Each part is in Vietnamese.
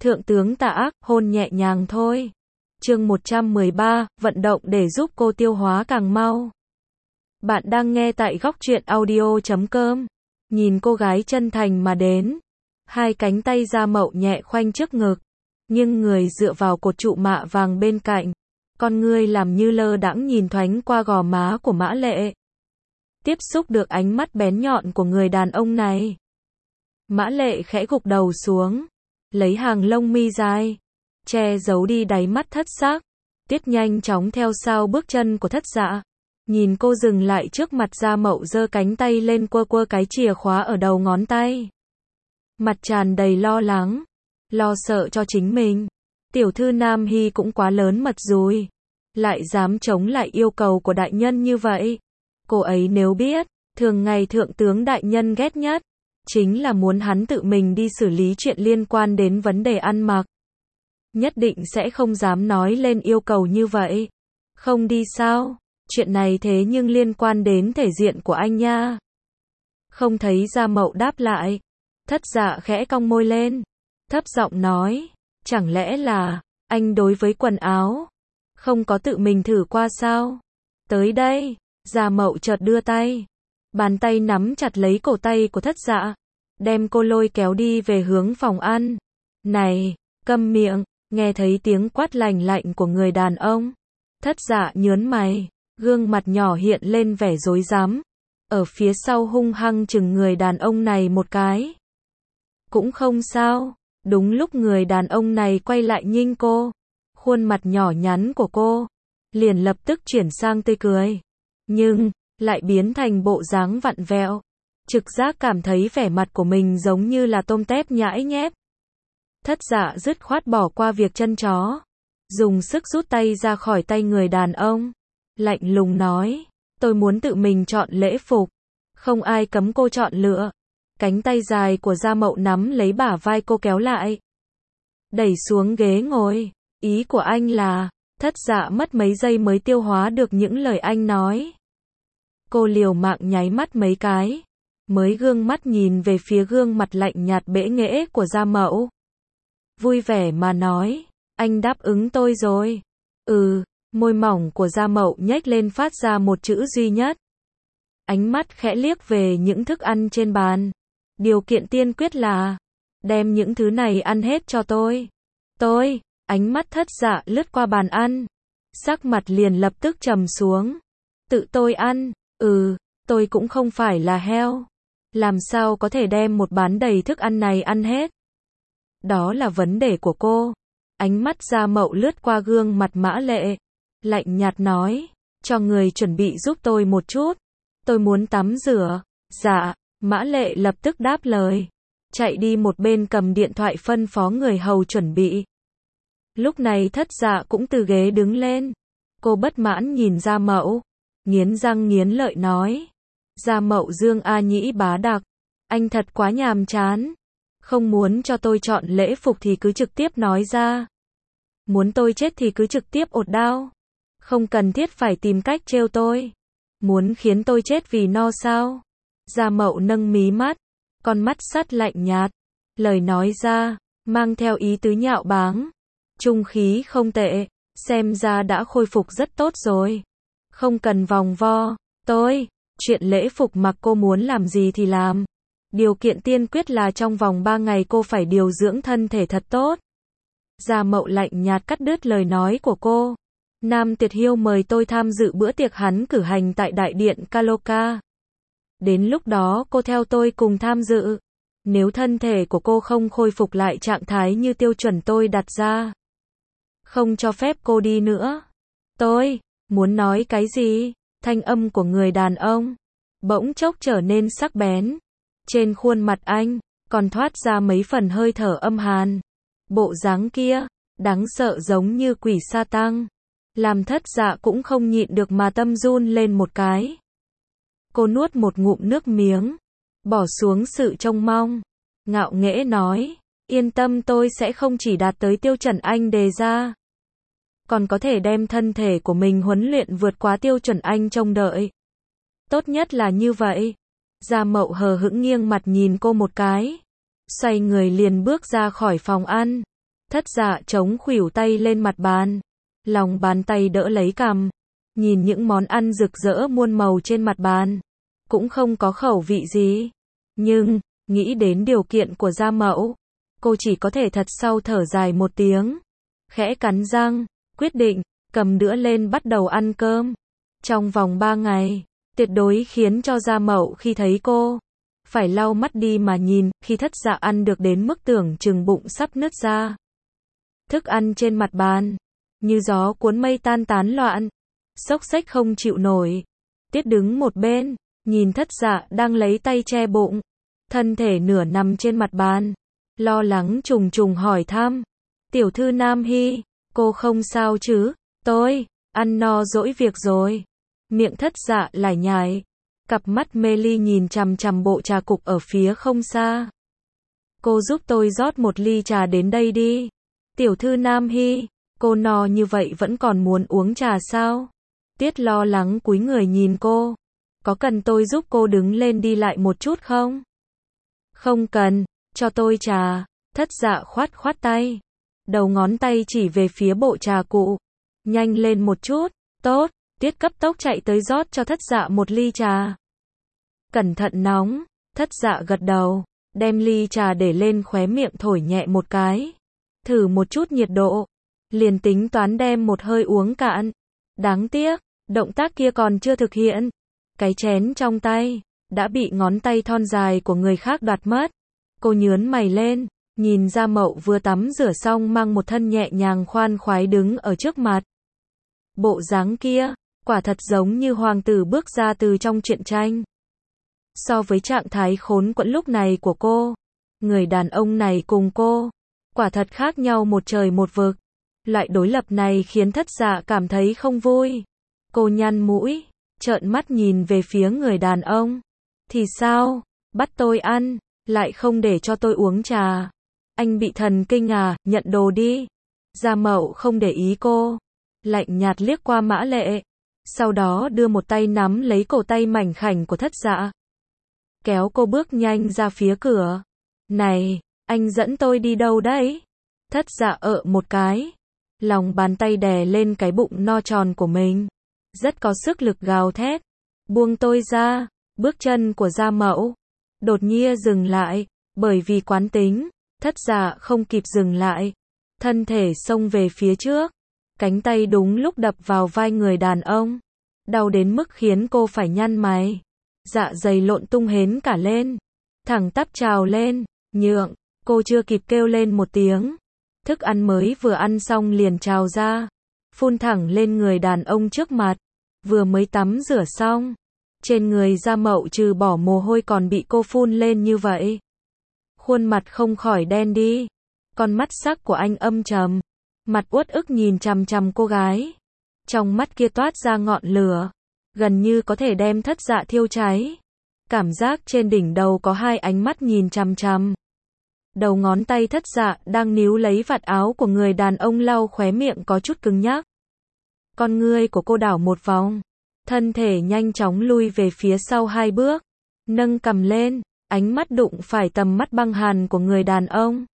Thượng tướng tà ác, hôn nhẹ nhàng thôi. Chương 113, vận động để giúp cô tiêu hóa càng mau. Bạn đang nghe tại góc truyện audio.com. Nhìn cô gái chân thành mà đến. Hai cánh tay Gia Mậu nhẹ khoanh trước ngực. Nhưng người dựa vào cột trụ mạ vàng bên cạnh. Con ngươi làm như lơ đãng nhìn thoáng qua gò má của Mã Lệ. Tiếp xúc được ánh mắt bén nhọn của người đàn ông này. Mã Lệ khẽ gục đầu xuống. Lấy hàng lông mi dài. Che giấu đi đáy mắt thất xác. Tiết nhanh chóng theo sau bước chân của Thất Dạ. Nhìn cô dừng lại trước mặt Gia Mậu giơ cánh tay lên quơ quơ cái chìa khóa ở đầu ngón tay. Mặt tràn đầy lo lắng. Lo sợ cho chính mình. Tiểu thư Nam Hy cũng quá lớn mật rồi. Lại dám chống lại yêu cầu của đại nhân như vậy. Cô ấy nếu biết, thường ngày thượng tướng đại nhân ghét nhất. Chính là muốn hắn tự mình đi xử lý chuyện liên quan đến vấn đề ăn mặc. Nhất định sẽ không dám nói lên yêu cầu như vậy. Không đi sao? Chuyện này thế nhưng liên quan đến thể diện của anh nha. Không thấy Gia Mậu đáp lại. Thất Dạ khẽ cong môi lên. Thấp giọng nói. Chẳng lẽ là, anh đối với quần áo, không có tự mình thử qua sao? Tới đây, Gia Mậu chợt đưa tay. Bàn tay nắm chặt lấy cổ tay của Thất Dạ. Đem cô lôi kéo đi về hướng phòng ăn. Này, câm miệng, nghe thấy tiếng quát lành lạnh của người đàn ông. Thất Dạ nhớn mày, gương mặt nhỏ hiện lên vẻ rối rắm. Ở phía sau hung hăng chừng người đàn ông này một cái. Cũng không sao, đúng lúc người đàn ông này quay lại nhìn cô. Khuôn mặt nhỏ nhắn của cô, liền lập tức chuyển sang tươi cười. Nhưng, lại biến thành bộ dáng vặn vẹo. Trực giác cảm thấy vẻ mặt của mình giống như là tôm tép nhãi nhép. Thất Dạ dứt khoát bỏ qua việc chân chó. Dùng sức rút tay ra khỏi tay người đàn ông. Lạnh lùng nói, tôi muốn tự mình chọn lễ phục. Không ai cấm cô chọn lựa. Cánh tay dài của Gia Mậu nắm lấy bả vai cô kéo lại. Đẩy xuống ghế ngồi. Ý của anh là, Thất Dạ mất mấy giây mới tiêu hóa được những lời anh nói. Cô liều mạng nháy mắt mấy cái. Mới gương mắt nhìn về phía gương mặt lạnh nhạt bẽ nghễ của Gia Mậu. Vui vẻ mà nói, anh đáp ứng tôi rồi. Môi mỏng của Gia Mậu nhếch lên phát ra một chữ duy nhất. Ánh mắt khẽ liếc về những thức ăn trên bàn. Điều kiện tiên quyết là, đem những thứ này ăn hết cho tôi. Ánh mắt Thất Dạ lướt qua bàn ăn. Sắc mặt liền lập tức trầm xuống. Tự tôi ăn, tôi cũng không phải là heo. Làm sao có thể đem một bàn đầy thức ăn này ăn hết? Đó là vấn đề của cô. Ánh mắt Gia Mậu lướt qua gương mặt Mã Lệ. Lạnh nhạt nói, cho người chuẩn bị giúp tôi một chút. Tôi muốn tắm rửa. Dạ, Mã Lệ lập tức đáp lời. Chạy đi một bên cầm điện thoại phân phó người hầu chuẩn bị. Lúc này Thất Dạ cũng từ ghế đứng lên. Cô bất mãn nhìn Gia Mậu. Nghiến răng nghiến lợi nói. Gia Mậu Dương A Nhĩ bá đặc. Anh thật quá nhàm chán. Không muốn cho tôi chọn lễ phục thì cứ trực tiếp nói ra. Muốn tôi chết thì cứ trực tiếp ột đao. Không cần thiết phải tìm cách trêu tôi. Muốn khiến tôi chết vì no sao? Gia Mậu nâng mí mắt. Con mắt sắt lạnh nhạt. Lời nói ra, mang theo ý tứ nhạo báng. Trung khí không tệ. Xem ra đã khôi phục rất tốt rồi. Không cần vòng vo. Chuyện lễ phục mặc cô muốn làm gì thì làm. Điều kiện tiên quyết là trong vòng 3 ngày cô phải điều dưỡng thân thể thật tốt. Gia Mậu lạnh nhạt cắt đứt lời nói của cô. Nam Tiệt Hiêu mời tôi tham dự bữa tiệc hắn cử hành tại đại điện Kaloka. Đến lúc đó cô theo tôi cùng tham dự. Nếu thân thể của cô không khôi phục lại trạng thái như tiêu chuẩn tôi đặt ra, không cho phép cô đi nữa. Tôi muốn nói cái gì? Thanh âm của người đàn ông bỗng chốc trở nên sắc bén. Trên khuôn mặt anh còn thoát ra mấy phần hơi thở âm hàn. Bộ dáng kia đáng sợ giống như quỷ sa tăng. Làm Thất Dạ cũng không nhịn được mà tâm run lên một cái. Cô nuốt một ngụm nước miếng, bỏ xuống sự trông mong, ngạo nghễ nói, yên tâm tôi sẽ không chỉ đạt tới tiêu chuẩn anh đề ra, còn có thể đem thân thể của mình huấn luyện vượt quá tiêu chuẩn anh trông đợi. Tốt nhất là như vậy. Gia Mậu hờ hững nghiêng mặt nhìn cô một cái, xoay người liền bước ra khỏi phòng ăn. Thất Dạ chống khuỷu tay lên mặt bàn, lòng bàn tay đỡ lấy cằm, nhìn những món ăn rực rỡ muôn màu trên mặt bàn, cũng không có khẩu vị gì. Nhưng, nghĩ đến điều kiện của gia mẫu, cô chỉ có thể thật sâu thở dài một tiếng, khẽ cắn răng, quyết định, cầm đũa lên bắt đầu ăn cơm. Trong vòng 3 ngày, tuyệt đối khiến cho gia mẫu khi thấy cô, phải lau mắt đi mà nhìn, khi Thất Dạ ăn được đến mức tưởng chừng bụng sắp nứt ra. Thức ăn trên mặt bàn, như gió cuốn mây tan tán loạn, xốc xếch không chịu nổi. Tiết đứng một bên, nhìn Thất Dạ đang lấy tay che bụng, thân thể nửa nằm trên mặt bàn, lo lắng trùng trùng hỏi thăm. Tiểu thư Nam Hy, cô không sao chứ? Tôi, ăn no dỗi việc rồi. Miệng Thất Dạ lải nhải, cặp mắt mê ly nhìn chằm chằm bộ trà cục ở phía không xa. Cô giúp tôi rót một ly trà đến đây đi. Tiểu thư Nam Hy, cô no như vậy vẫn còn muốn uống trà sao? Tiết lo lắng cúi người nhìn cô. Có cần tôi giúp cô đứng lên đi lại một chút không? Không cần, cho tôi trà. Thất Dạ khoát khoát tay. Đầu ngón tay chỉ về phía bộ trà cụ. Nhanh lên một chút. Tốt. Tiết cấp tốc chạy tới rót cho Thất Dạ một ly trà. Cẩn thận nóng. Thất Dạ gật đầu, đem ly trà để lên khóe miệng thổi nhẹ một cái. Thử một chút nhiệt độ. Liền tính toán đem một hơi uống cạn. Đáng tiếc, động tác kia còn chưa thực hiện. Cái chén trong tay, đã bị ngón tay thon dài của người khác đoạt mất. Cô nhướn mày lên, nhìn gia mậu vừa tắm rửa xong mang một thân nhẹ nhàng khoan khoái đứng ở trước mặt. Bộ dáng kia, quả thật giống như hoàng tử bước ra từ trong truyện tranh. So với trạng thái khốn quẫn lúc này của cô, người đàn ông này cùng cô, quả thật khác nhau một trời một vực. Loại đối lập này khiến Thất Dạ cảm thấy không vui. Cô nhăn mũi, trợn mắt nhìn về phía người đàn ông. Thì sao? Bắt tôi ăn, lại không để cho tôi uống trà. Anh bị thần kinh à, nhận đồ đi. Gia Mậu không để ý cô, lạnh nhạt liếc qua Mã Lệ, sau đó đưa một tay nắm lấy cổ tay mảnh khảnh của Thất Dạ, kéo cô bước nhanh ra phía cửa. Này, anh dẫn tôi đi đâu đấy? Thất Dạ một cái, lòng bàn tay đè lên cái bụng no tròn của mình, rất có sức lực gào thét. Buông tôi ra. Bước chân của Gia Mẫu đột nhiên dừng lại, bởi vì quán tính, Thất Dạ không kịp dừng lại, thân thể xông về phía trước, cánh tay đúng lúc đập vào vai người đàn ông, đau đến mức khiến cô phải nhăn mày, dạ dày lộn tung hến cả lên, thẳng tắp trào lên, nhượng. Cô chưa kịp kêu lên một tiếng, thức ăn mới vừa ăn xong liền trào ra, phun thẳng lên người đàn ông trước mặt. Vừa mới tắm rửa xong, trên người Gia Mậu trừ bỏ mồ hôi còn bị cô phun lên như vậy. Khuôn mặt không khỏi đen đi, con mắt sắc của anh âm trầm, mặt uất ức nhìn chằm chằm cô gái. Trong mắt kia toát ra ngọn lửa, gần như có thể đem Thất Dạ thiêu cháy. Cảm giác trên đỉnh đầu có hai ánh mắt nhìn chằm chằm. Đầu ngón tay Thất Dạ đang níu lấy vạt áo của người đàn ông lau khóe miệng có chút cứng nhắc. Con ngươi của cô đảo một vòng, thân thể nhanh chóng lui về phía sau 2 bước, nâng cằm lên, ánh mắt đụng phải tầm mắt băng hàn của người đàn ông.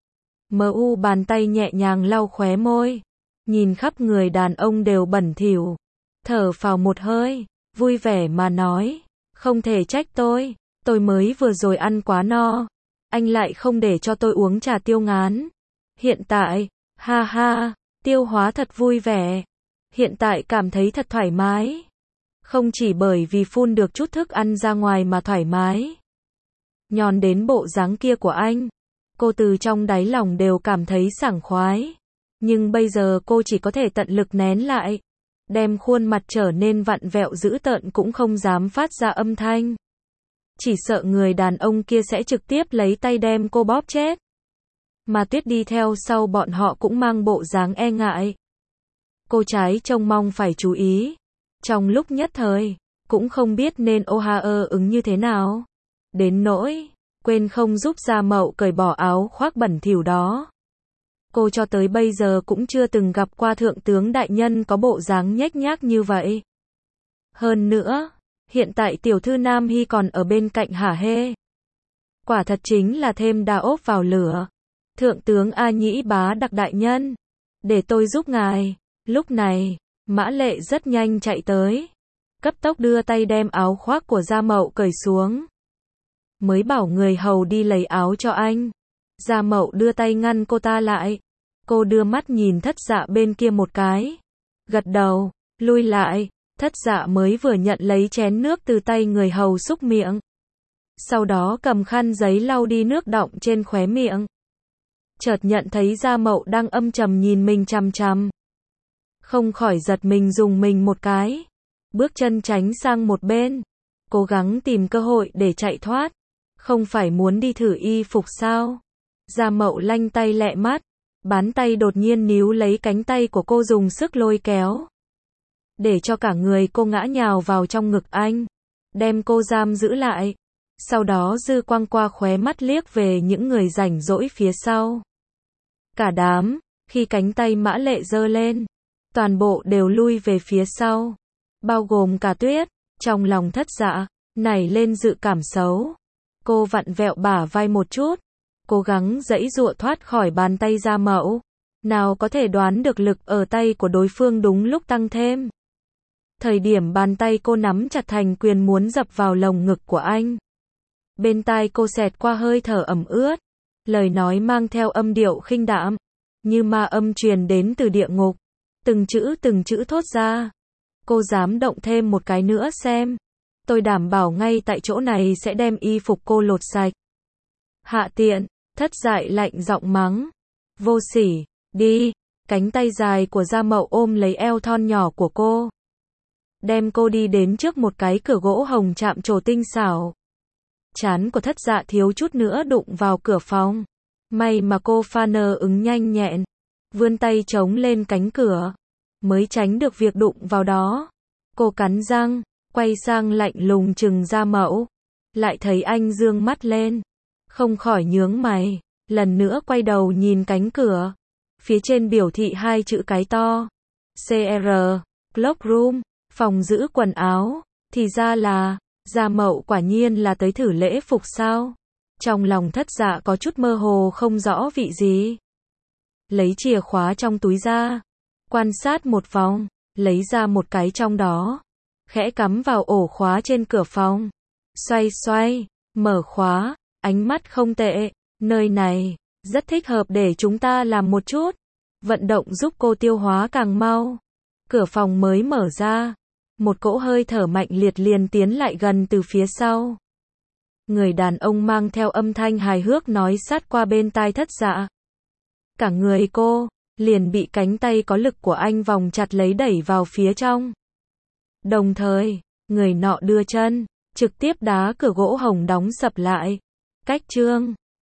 MU bàn tay nhẹ nhàng lau khóe môi, nhìn khắp người đàn ông đều bẩn thỉu, thở phào một hơi, vui vẻ mà nói, không thể trách tôi mới vừa rồi ăn quá no, anh lại không để cho tôi uống trà tiêu ngán. Hiện tại, ha ha, tiêu hóa thật vui vẻ, hiện tại cảm thấy thật thoải mái. Không chỉ bởi vì phun được chút thức ăn ra ngoài mà thoải mái. Nhòn đến bộ dáng kia của anh, cô từ trong đáy lòng đều cảm thấy sảng khoái. Nhưng bây giờ cô chỉ có thể tận lực nén lại, đem khuôn mặt trở nên vặn vẹo dữ tợn cũng không dám phát ra âm thanh. Chỉ sợ người đàn ông kia sẽ trực tiếp lấy tay đem cô bóp chết. Mà Tuyết đi theo sau bọn họ cũng mang bộ dáng e ngại. Cô trái trông mong phải chú ý. Trong lúc nhất thời, cũng không biết nên ứng như thế nào. Đến nỗi, quên không giúp Gia Mậu cởi bỏ áo khoác bẩn thỉu đó. Cô cho tới bây giờ cũng chưa từng gặp qua thượng tướng đại nhân có bộ dáng nhếch nhác như vậy. Hơn nữa, hiện tại tiểu thư Nam Hy còn ở bên cạnh hả hê. Quả thật chính là thêm đá ốp vào lửa. Thượng tướng A Nhĩ Bá Đặc đại nhân, để tôi giúp ngài. Lúc này, Mã Lệ rất nhanh chạy tới, cấp tốc đưa tay đem áo khoác của Gia Mậu cởi xuống. Mới bảo người hầu đi lấy áo cho anh. Gia Mậu đưa tay ngăn cô ta lại. Cô đưa mắt nhìn Thất Dạ bên kia một cái, gật đầu, lui lại. Thất Dạ mới vừa nhận lấy chén nước từ tay người hầu xúc miệng, sau đó cầm khăn giấy lau đi nước đọng trên khóe miệng. Chợt nhận thấy Gia Mậu đang âm trầm nhìn mình chằm chằm, không khỏi giật mình dùng mình một cái, bước chân tránh sang một bên, cố gắng tìm cơ hội để chạy thoát. Không phải muốn đi thử y phục sao? Gia Mậu lanh tay lẹ mắt, bàn tay đột nhiên níu lấy cánh tay của cô dùng sức lôi kéo, để cho cả người cô ngã nhào vào trong ngực anh, đem cô giam giữ lại. Sau đó dư quang qua khóe mắt liếc về những người rảnh rỗi phía sau. Cả đám, khi cánh tay Mã Lệ giơ lên, toàn bộ đều lui về phía sau, bao gồm cả Tuyết. Trong lòng Thất Dạ nảy lên dự cảm xấu. Cô vặn vẹo bả vai một chút, cố gắng giãy giụa thoát khỏi bàn tay Gia Mậu. Nào có thể đoán được lực ở tay của đối phương đúng lúc tăng thêm. Thời điểm bàn tay cô nắm chặt thành quyền muốn dập vào lồng ngực của anh, bên tai cô xẹt qua hơi thở ẩm ướt, lời nói mang theo âm điệu khinh đạm, như ma âm truyền đến từ địa ngục, từng chữ thốt ra. Cô dám động thêm một cái nữa xem, tôi đảm bảo ngay tại chỗ này sẽ đem y phục cô lột sạch. Hạ tiện, Thất Dạ lạnh giọng mắng. Vô sỉ, đi. Cánh tay dài của Gia Mậu ôm lấy eo thon nhỏ của cô, đem cô đi đến trước một cái cửa gỗ hồng chạm trổ tinh xảo. Trán của Thất Dạ thiếu chút nữa đụng vào cửa phòng. May mà cô phản ứng nhanh nhẹn, vươn tay chống lên cánh cửa, mới tránh được việc đụng vào đó. Cô cắn răng, quay sang lạnh lùng trừng Gia Mậu, lại thấy anh dương mắt lên, không khỏi nhướng mày, lần nữa quay đầu nhìn cánh cửa, phía trên biểu thị hai chữ cái to, CR, Cloakroom, phòng giữ quần áo. Thì ra là, Gia Mậu quả nhiên là tới thử lễ phục sao? Trong lòng Thất Dạ có chút mơ hồ không rõ vị gì. Lấy chìa khóa trong túi ra, quan sát một vòng, lấy ra một cái trong đó, khẽ cắm vào ổ khóa trên cửa phòng, xoay xoay, mở khóa, ánh mắt không tệ, nơi này rất thích hợp để chúng ta làm một chút vận động giúp cô tiêu hóa càng mau. Cửa phòng mới mở ra, một cỗ hơi thở mạnh liệt liền tiến lại gần từ phía sau. Người đàn ông mang theo âm thanh hài hước nói sát qua bên tai Thất Dạ. Cả người cô liền bị cánh tay có lực của anh vòng chặt lấy đẩy vào phía trong. Đồng thời, người nọ đưa chân trực tiếp đá cửa gỗ hồng đóng sập lại. Cách chương